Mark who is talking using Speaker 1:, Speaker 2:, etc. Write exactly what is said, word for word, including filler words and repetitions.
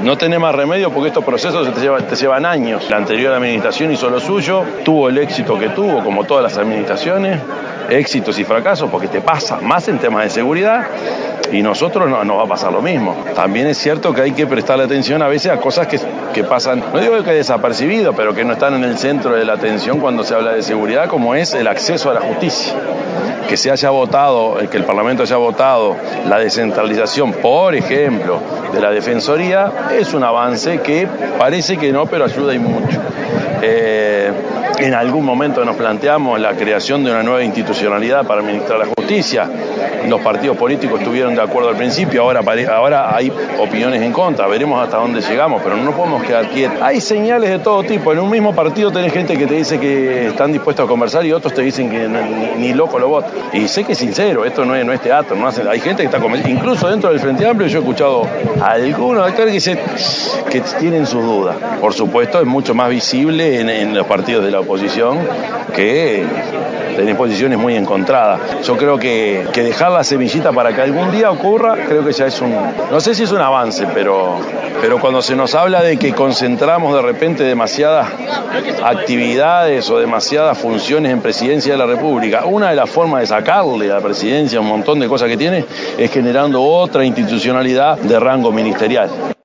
Speaker 1: no tenés más remedio porque estos procesos te llevan, te llevan años. La anterior administración hizo lo suyo, tuvo el éxito que tuvo, como todas las administraciones, éxitos y fracasos, porque te pasa más en temas de seguridad, y nosotros no, nos va a pasar lo mismo. También es cierto que hay que prestarle atención a veces a cosas que, que pasan, no digo que desapercibido, pero que no están en el centro de la atención cuando se habla de seguridad, como es el acceso a la justicia. Que se haya votado, que el Parlamento haya votado la descentralización, por ejemplo, de la Defensoría, es un avance que parece que no, pero ayuda y mucho. Eh, en algún momento nos planteamos la creación de una nueva institucionalidad para administrar la justicia. Los partidos políticos estuvieron de acuerdo al principio, ahora, ahora hay opiniones en contra, veremos hasta dónde llegamos, pero no podemos quedar quietos. Hay señales de todo tipo, en un mismo partido tenés gente que te dice que están dispuestos a conversar y otros te dicen que ni, ni loco lo votan. Y sé que es sincero, esto no es, no es teatro, no hace, hay gente que está convencida, incluso dentro del Frente Amplio yo he escuchado a algunos actores que, dicen, que tienen sus dudas. Por supuesto es mucho más visible en, en los partidos de la oposición que tienen posiciones muy encontradas. Yo creo que, que dejar la semillita para que algún día ocurra, creo que ya es un, no sé si es un avance, pero, pero cuando se nos habla de que concentramos de repente demasiadas actividades o demasiadas funciones en Presidencia de la República, una de las formas de sacarle a la Presidencia un montón de cosas que tiene es generando otra institucionalidad de rango ministerial.